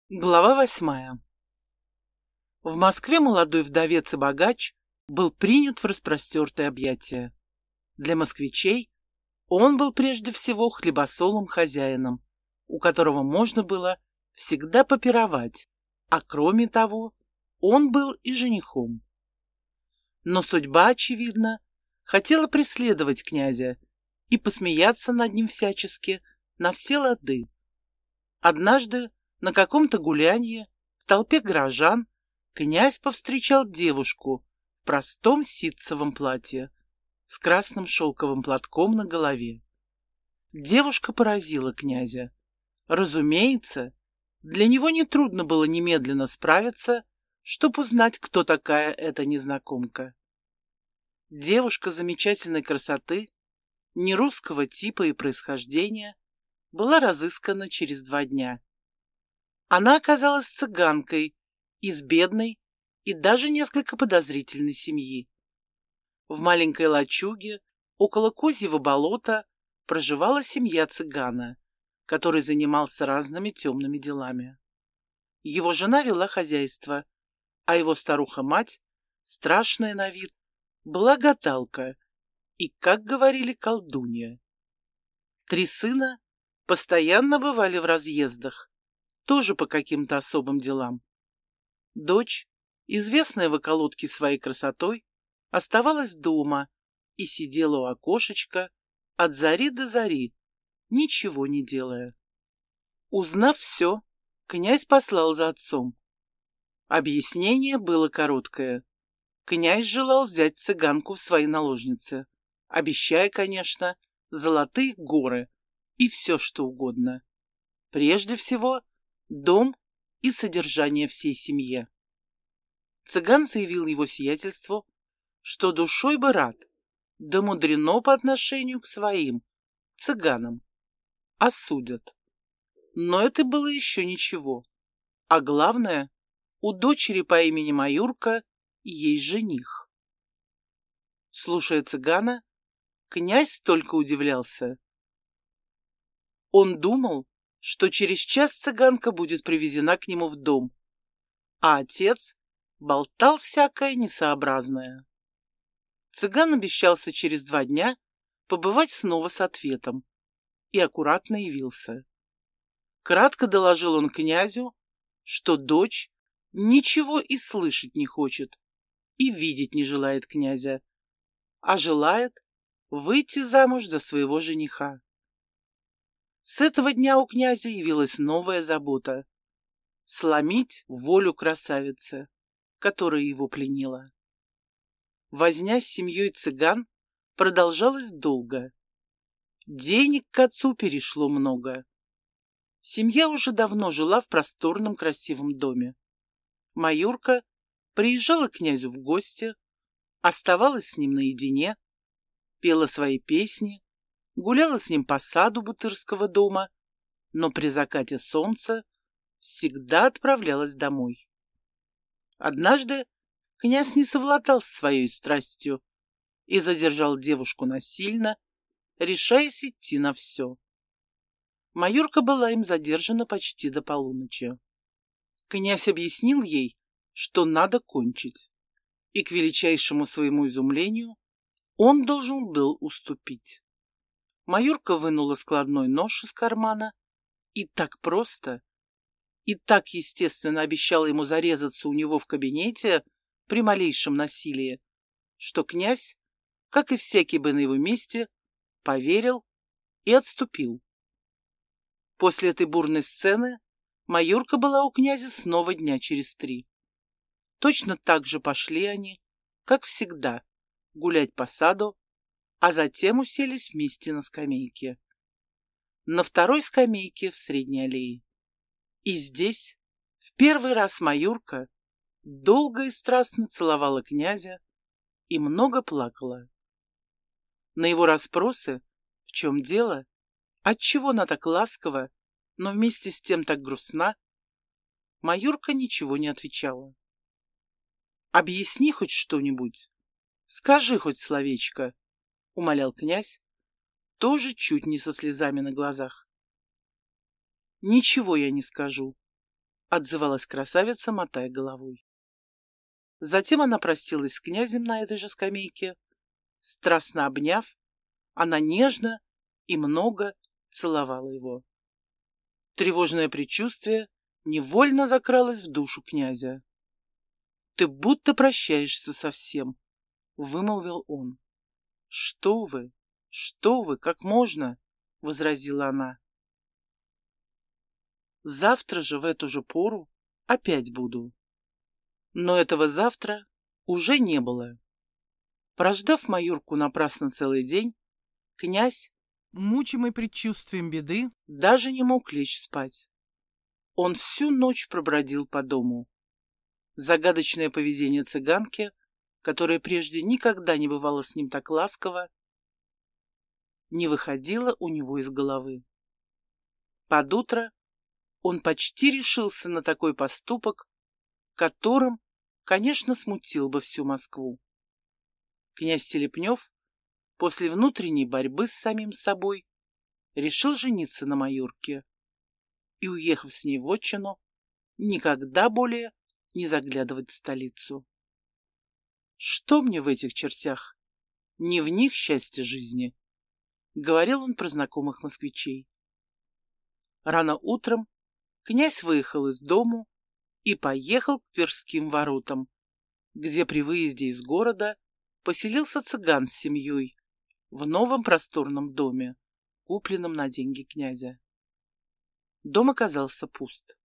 Глава 8. В Москве молодой вдовец и богач был принят в распростертые объятия. Для москвичей он был прежде всего хлебосолом хозяином, у которого можно было всегда попировать, а кроме того, он был и женихом. Но судьба, очевидно, хотела преследовать князя и посмеяться над ним всячески на все лады. Однажды на каком-то гулянье в толпе горожан князь повстречал девушку в простом ситцевом платье с красным шелковым платком на голове. Девушка поразила князя. Разумеется, для него нетрудно было немедленно справиться, чтобы узнать, кто такая эта незнакомка. Девушка замечательной красоты, нерусского типа и происхождения, была разыскана через 2 дня. Она оказалась цыганкой из бедной и даже несколько подозрительной семьи. В маленькой лачуге около Козьего болота проживала семья цыгана, который занимался разными темными делами. Его жена вела хозяйство, а его старуха-мать, страшная на вид, была гадалка и, как говорили, колдунья. 3 сына постоянно бывали в разъездах, тоже по каким-то особым делам. Дочь, известная в околотке своей красотой, оставалась дома и сидела у окошечка от зари до зари, ничего не делая. Узнав все, князь послал за отцом. Объяснение было короткое. Князь желал взять цыганку в свои наложницы, обещая, конечно, золотые горы и все, что угодно. Прежде всего, дом и содержание всей семье. Цыган заявил его сиятельству, что душой бы рад, да мудрено по отношению к своим, цыганам. Осудят. Но это было еще ничего. А главное, у дочери по имени Маюрка есть жених. Слушая цыгана, князь только удивлялся. Он думал, что через час цыганка будет привезена к нему в дом, а отец болтал всякое несообразное. Цыган обещался через 2 дня побывать снова с ответом и аккуратно явился. Кратко доложил он князю, что дочь ничего и слышать не хочет, и видеть не желает князя, а желает выйти замуж за своего жениха. С этого дня у князя явилась новая забота — сломить волю красавицы, которая его пленила. Возня с семьей цыган продолжалась долго. Денег к отцу перешло много. Семья уже давно жила в просторном красивом доме. Маюрка приезжала к князю в гости, оставалась с ним наедине, пела свои песни, гуляла с ним по саду Бутырского дома, но при закате солнца всегда отправлялась домой. Однажды князь не совладал с своей страстью и задержал девушку насильно, решаясь идти на все. Маюрка была им задержана почти до полуночи. Князь объяснил ей, что надо кончить, и, к величайшему своему изумлению, он должен был уступить. Маюрка вынула складной нож из кармана и так просто, и так естественно обещала ему зарезаться у него в кабинете при малейшем насилии, что князь, как и всякий бы на его месте, поверил и отступил. После этой бурной сцены Маюрка была у князя снова дня через 3. Точно так же пошли они, как всегда, гулять по саду, а затем уселись вместе на скамейке. На второй скамейке в Средней аллее. И здесь в первый раз Маюрка долго и страстно целовала князя и много плакала. На его расспросы, в чем дело, отчего она так ласкова, но вместе с тем так грустна, Маюрка ничего не отвечала. «Объясни хоть что-нибудь, скажи хоть словечко», — умолял князь, тоже чуть не со слезами на глазах. «Ничего я не скажу. — отзывалась красавица, мотая головой. Затем она простилась с князем на этой же скамейке. Страстно обняв, она нежно и много целовала его. Тревожное предчувствие невольно закралось в душу князя. «Ты будто прощаешься со всем», — вымолвил он. Что вы, как можно?» — возразила она. «Завтра же в эту же пору опять буду». Но этого завтра уже не было. Прождав Маюрку напрасно целый день, князь, мучимый предчувствием беды, даже не мог лечь спать. Он всю ночь пробродил по дому. Загадочное поведение цыганки, которая прежде никогда не бывала с ним так ласково, не выходило у него из головы. Под утро он почти решился на такой поступок, которым, конечно, смутил бы всю Москву. Князь Телепнев после внутренней борьбы с самим собой решил жениться на Маюрке и, уехав с ней в отчину, никогда более не заглядывать в столицу. «Что мне в этих чертях? Не в них счастье жизни», — говорил он про знакомых москвичей. Рано утром князь выехал из дому и поехал к Тверским воротам, где при выезде из города поселился цыган с семьей в новом просторном доме, купленном на деньги князя. Дом оказался пуст.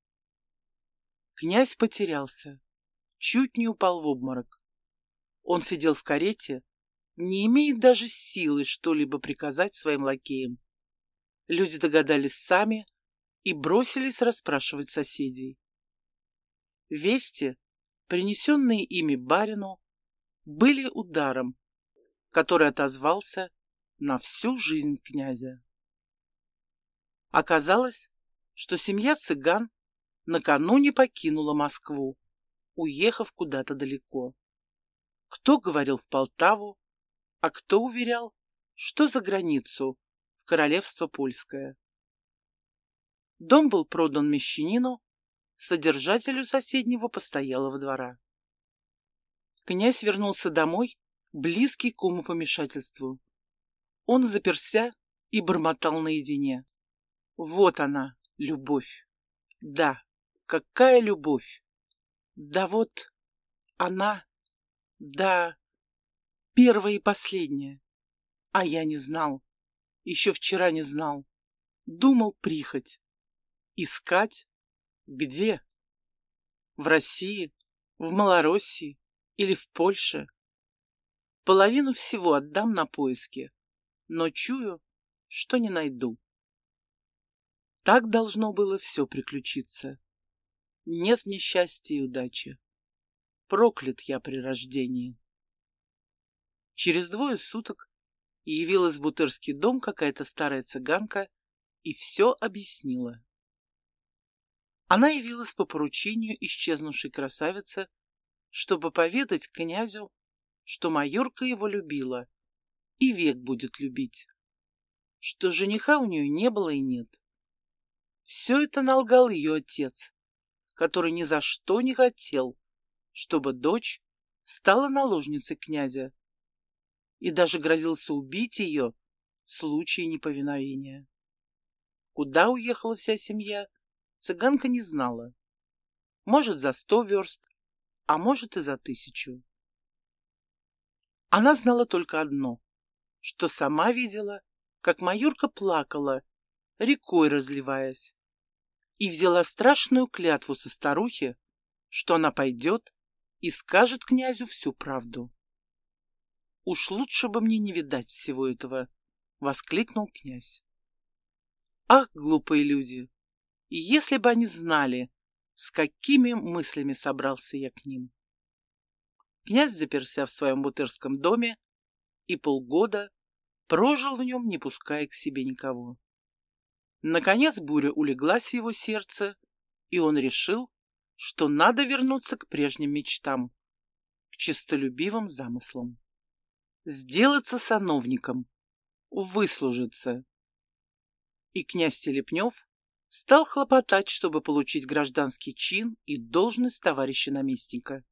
Князь потерялся, чуть не упал в обморок. Он сидел в карете, не имея даже силы что-либо приказать своим лакеям. Люди догадались сами и бросились расспрашивать соседей. Вести, принесенные ими барину, были ударом, который отозвался на всю жизнь князя. Оказалось, что семья цыган накануне покинула Москву, уехав куда-то далеко. Кто говорил в Полтаву, а кто уверял, что за границу, в королевство польское. Дом был продан мещанину, содержателю соседнего постоялого двора. Князь вернулся домой, близкий к умопомешательству. Он заперся и бормотал наедине. Вот она, любовь. Да, какая любовь. Да вот она, да, первая и последняя. А я не знал, еще вчера не знал. Думал прихоть. Искать? Где? В России? В Малороссии? Или в Польше? Половину всего отдам на поиски, но чую, что не найду. Так должно было все приключиться. Нет мне счастья и удачи. Проклят я при рождении. Через 2 суток явилась в Бутырский дом какая-то старая цыганка и все объяснила. Она явилась по поручению исчезнувшей красавицы, чтобы поведать князю, что Маюрка его любила и век будет любить, что жениха у нее не было и нет. Все это налгал ее отец, который ни за что не хотел, чтобы дочь стала наложницей князя, и даже грозился убить ее в случае неповиновения. Куда уехала вся семья, цыганка не знала. Может, за 100 верст, а может и за 1000. Она знала только одно, что сама видела, как Маюрка плакала, рекой разливаясь, и взяла страшную клятву со старухи, что она пойдет и скажет князю всю правду. «Уж лучше бы мне не видать всего этого», — воскликнул князь. Ах, глупые люди! Если бы они знали, с какими мыслями собрался я к ним. Князь заперся в своем бутырском доме и полгода прожил в нем, не пуская к себе никого. Наконец буря улеглась в его сердце, и он решил, что надо вернуться к прежним мечтам, к честолюбивым замыслам. Сделаться сановником, выслужиться. И князь Телепнев стал хлопотать, чтобы получить гражданский чин и должность товарища наместника.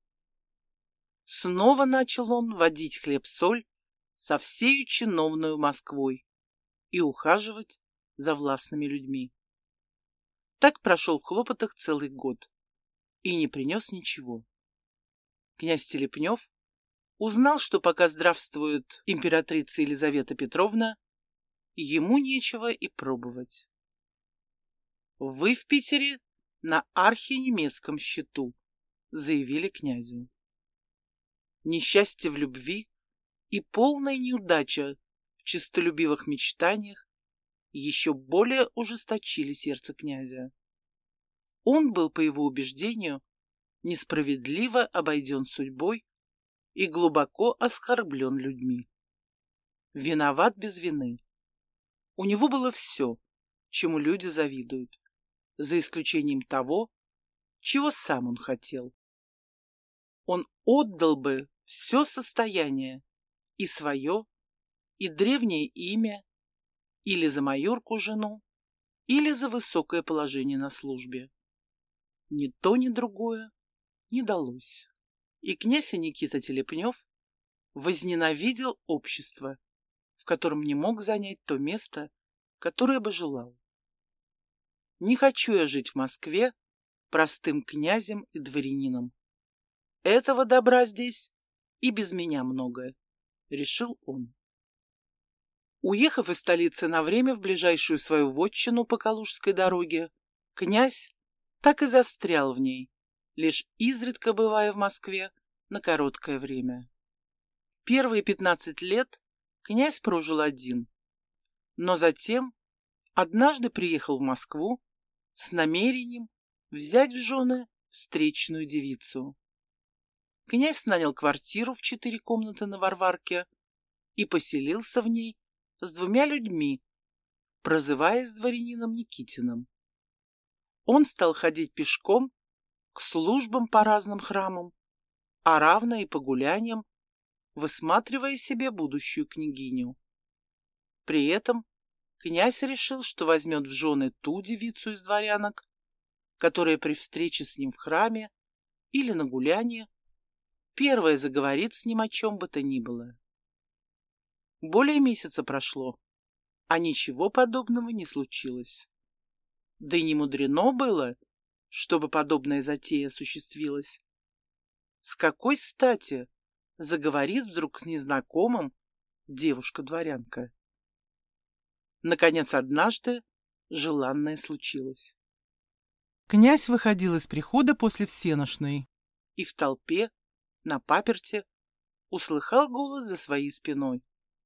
Снова начал он водить хлеб-соль со всею чиновною Москвой и ухаживать за властными людьми. Так прошел в хлопотах целый год и не принес ничего. Князь Телепнев узнал, что пока здравствует императрица Елизавета Петровна, ему нечего и пробовать. «Вы в Питере на архинемецком счету», — заявили князю. Несчастье в любви и полная неудача в честолюбивых мечтаниях еще более ужесточили сердце князя. Он был, по его убеждению, несправедливо обойден судьбой и глубоко оскорблен людьми. Виноват без вины. У него было все, чему люди завидуют, за исключением того, чего сам он хотел. Он отдал бы все состояние, и свое, и древнее имя, или за майорку жену, или за высокое положение на службе. Ни то, ни другое не далось. И князь Никита Телепнев возненавидел общество, в котором не мог занять то место, которое бы желал. «Не хочу я жить в Москве простым князем и дворянином. Этого добра здесь и без меня многое», — решил он. Уехав из столицы на время в ближайшую свою вотчину по Калужской дороге, князь так и застрял в ней, лишь изредка бывая в Москве на короткое время. Первые 15 лет князь прожил один, но затем однажды приехал в Москву с намерением взять в жены встречную девицу. Князь нанял квартиру в 4 комнаты на Варварке и поселился в ней с 2 людьми, прозываясь дворянином Никитиным. Он стал ходить пешком к службам по разным храмам, а равно и по гуляниям, высматривая себе будущую княгиню. При этом князь решил, что возьмет в жены ту девицу из дворянок, которая при встрече с ним в храме или на гулянии первая заговорит с ним о чем бы то ни было. Более месяца прошло, а ничего подобного не случилось. Да и не мудрено было, чтобы подобная затея осуществилась. С какой стати заговорит вдруг с незнакомым девушка-дворянка? Наконец, однажды желанное случилось. Князь выходил из прихода после всенощной и в толпе, на паперти, услыхал голос за своей спиной.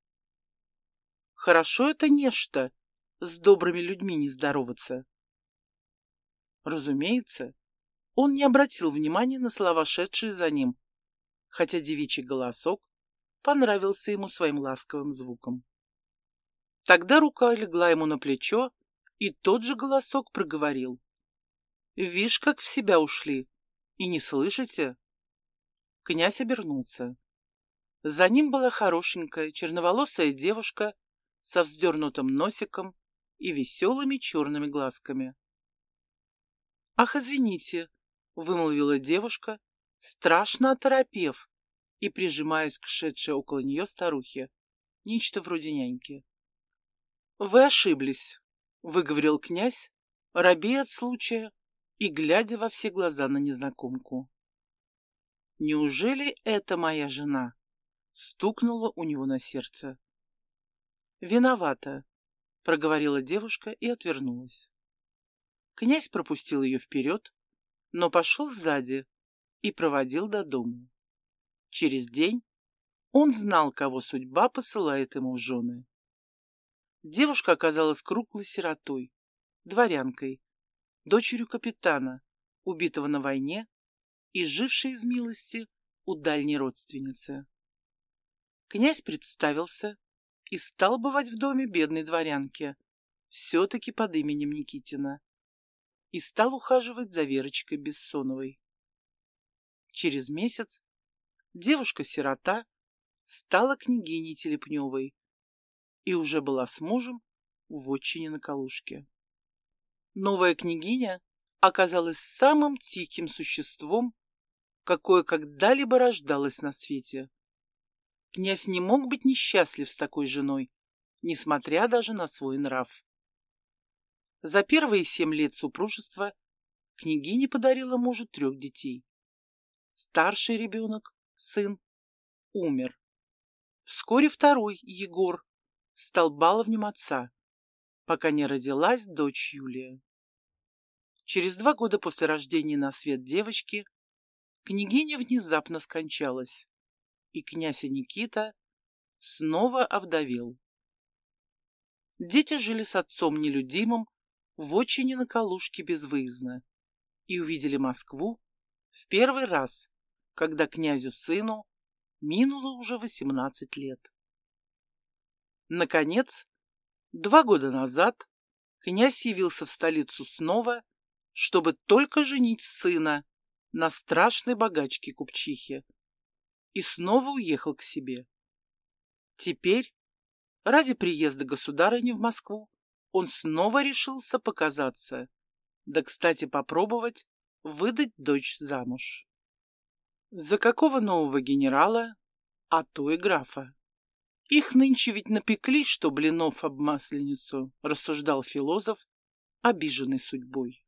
Хорошо это нечто с добрыми людьми не здороваться. Разумеется, он не обратил внимания на слова, шедшие за ним, хотя девичий голосок понравился ему своим ласковым звуком. Тогда рука легла ему на плечо, и тот же голосок проговорил. «Вишь, как в себя ушли, и не слышите?» Князь обернулся. За ним была хорошенькая черноволосая девушка со вздернутым носиком и веселыми черными глазками. «Ах, извините», — вымолвила девушка, страшно оторопев и прижимаясь к шедшей около нее старухе, нечто вроде няньки. «Вы ошиблись», — выговорил князь, робея от случая и глядя во все глаза на незнакомку. «Неужели это моя жена?» — стукнуло у него на сердце. «Виновата», — проговорила девушка и отвернулась. Князь пропустил ее вперед, но пошел сзади и проводил до дому. Через день он знал, кого судьба посылает ему в жены. Девушка оказалась круглой сиротой, дворянкой, дочерью капитана, убитого на войне и жившей из милости у дальней родственницы. Князь представился и стал бывать в доме бедной дворянки, все-таки под именем Никитина, и стал ухаживать за Верочкой Бессоновой. Через месяц девушка-сирота стала княгиней Телепневой и уже была с мужем в вотчине на Калужке. Новая княгиня оказалась самым тихим существом, какое когда-либо рождалось на свете. Князь не мог быть несчастлив с такой женой, несмотря даже на свой нрав. За первые 7 лет супружества княгиня подарила мужу 3 детей. Старший ребенок, сын, умер. Вскоре второй, Егор, стал баловнем отца, пока не родилась дочь Юлия. Через 2 года после рождения на свет девочки княгиня внезапно скончалась, и князь Никита снова овдовел. Дети жили с отцом нелюдимым в отчине на Калужке безвыездно и увидели Москву в первый раз, когда князю-сыну минуло уже 18 лет. Наконец, 2 года назад князь явился в столицу снова, чтобы только женить сына на страшной богачке-купчихе, и снова уехал к себе. Теперь, ради приезда государыни в Москву, он снова решился показаться, да, кстати, попробовать выдать дочь замуж. За какого нового генерала, а то и графа? Их нынче ведь напекли, что блинов об масленицу, рассуждал философ, обиженный судьбой.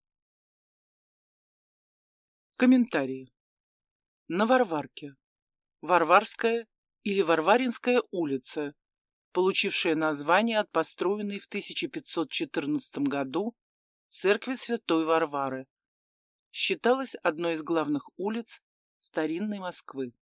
Комментарии. На Варварке. Варварская или Варваринская улица, получившая название от построенной в 1514 году церкви Святой Варвары, считалась одной из главных улиц старинной Москвы.